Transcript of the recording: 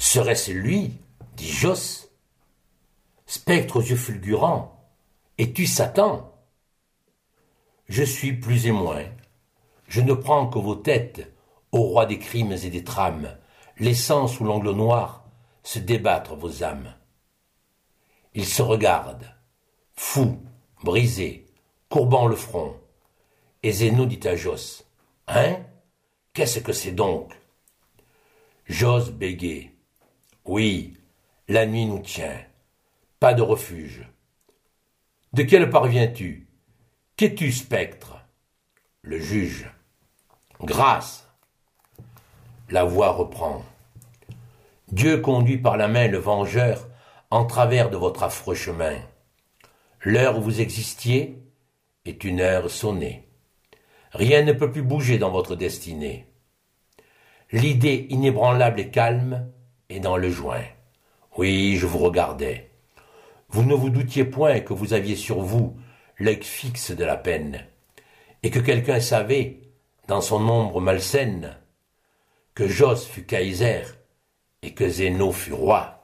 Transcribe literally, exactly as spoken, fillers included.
Serait-ce lui, dit Jos, spectre aux yeux fulgurants, es-tu Satan? Je suis plus et moins, je ne prends que vos têtes, ô roi des crimes et des trames, laissant sous l'ongle noir se débattre vos âmes. Ils se regardent, fous, brisés, courbant le front, et Zéno dit à Jos, « Hein? Qu'est-ce que c'est donc ?» Jos bégait, « Oui, la nuit nous tient, pas de refuge. »« De quelle part viens-tu? Qu'es-tu, spectre ?» Le juge, « Grâce !» La voix reprend. « Dieu conduit par la main le vengeur en travers de votre affreux chemin. L'heure où vous existiez est une heure sonnée. Rien ne peut plus bouger dans votre destinée. L'idée inébranlable et calme est dans le joint. Oui, je vous regardais. Vous ne vous doutiez point que vous aviez sur vous l'œil fixe de la peine, et que quelqu'un savait, dans son ombre malsaine, que Jos fut Kaiser et que Zéno fut roi.